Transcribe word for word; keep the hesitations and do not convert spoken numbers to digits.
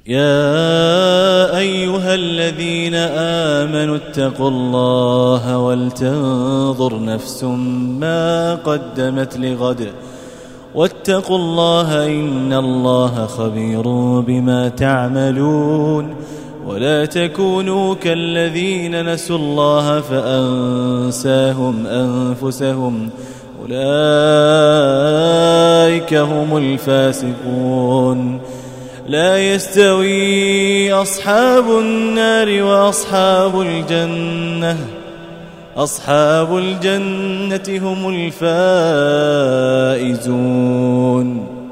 يا أيها الذين آمنوا اتقوا الله ولتنظر نفس ما قدمت لغد واتقوا الله إن الله خبير بما تعملون ولا تكونوا كالذين نسوا الله فأنساهم أنفسهم أولئك هم الفاسقون لا يستوي أصحاب النار وأصحاب الجنة أصحاب الجنة هم الفائزون.